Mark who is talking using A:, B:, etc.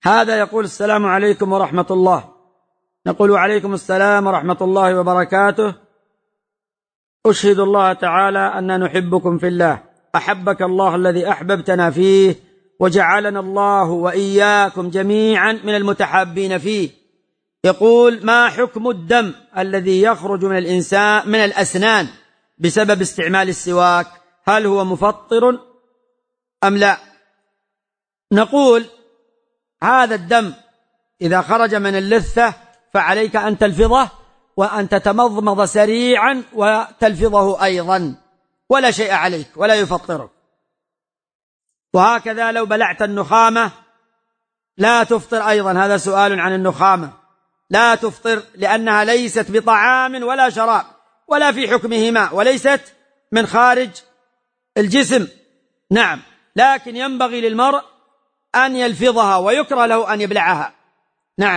A: هذا يقول: السلام عليكم ورحمة الله. نقول: وعليكم السلام ورحمة الله وبركاته. أشهد الله تعالى أننا نحبكم في الله، أحبك الله الذي أحببتنا فيه، وجعلنا الله وإياكم جميعا من المتحابين فيه. يقول: ما حكم الدم الذي يخرج من الإنسان من الأسنان بسبب استعمال السواك؟ هل هو مفطر أم لا؟ نقول: هذا الدم إذا خرج من اللثة فعليك أن تلفظه وأن تتمضمض سريعا وتلفظه أيضا، ولا شيء عليك ولا يفطرك. وهكذا لو بلعت النخامة لا تفطر أيضا. هذا سؤال عن النخامة. لا تفطر لأنها ليست بطعام ولا شراب ولا في حكمهما، وليست من خارج الجسم. نعم، لكن ينبغي للمرء أن يلفظها، ويكره له أن يبلعها.